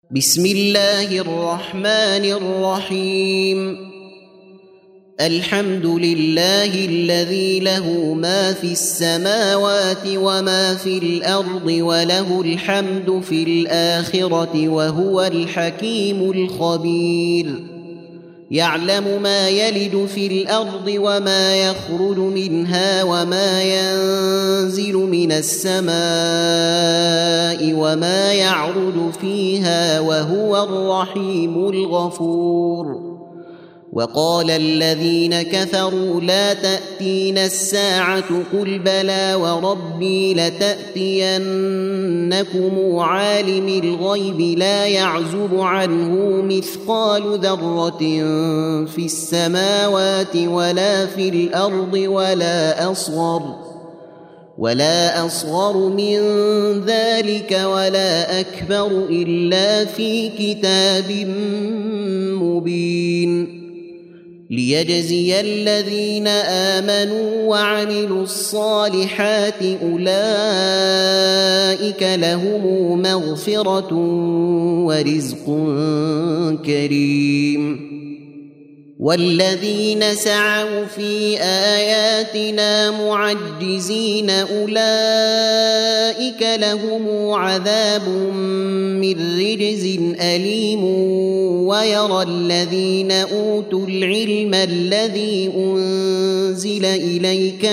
بسم الله الرحمن الرحيم. الحمد لله الذي له ما في السماوات وما في الأرض وله الحمد في الآخرة وهو الحكيم الخبير. يعلم ما يلج في الأرض وما يخرج منها وما ينزل من السماء وما يعرج فيها وهو الرحيم الغفور. وقال الذين كفروا لا تأتينا الساعة قل بلى وربي لتأتينكم عالم الغيب لا يعزب عنه مثقال ذرة في السماوات ولا في الأرض ولا أصغر من ذلك ولا أكبر إلا في كتاب مبين. ليجزي الذين آمنوا وعملوا الصالحات أولئك لهم مغفرة ورزق كريم. والذين سعوا في آياتنا معجزين أولئك لهم عذاب من رجز أليم. ويرى الذين أوتوا العلم الذي أنزل إليك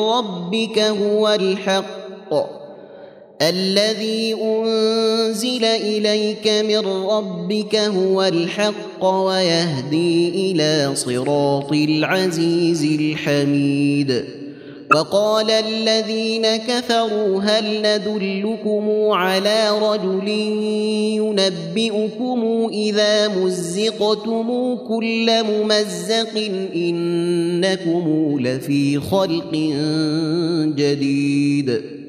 من ربك هو الحق ويهدي إلى صراط العزيز الحميد. وقال الذين كفروا هل ندلكم على رجل ينبئكم إذا مزقتم كل ممزق إنكم لفي خلق جديد.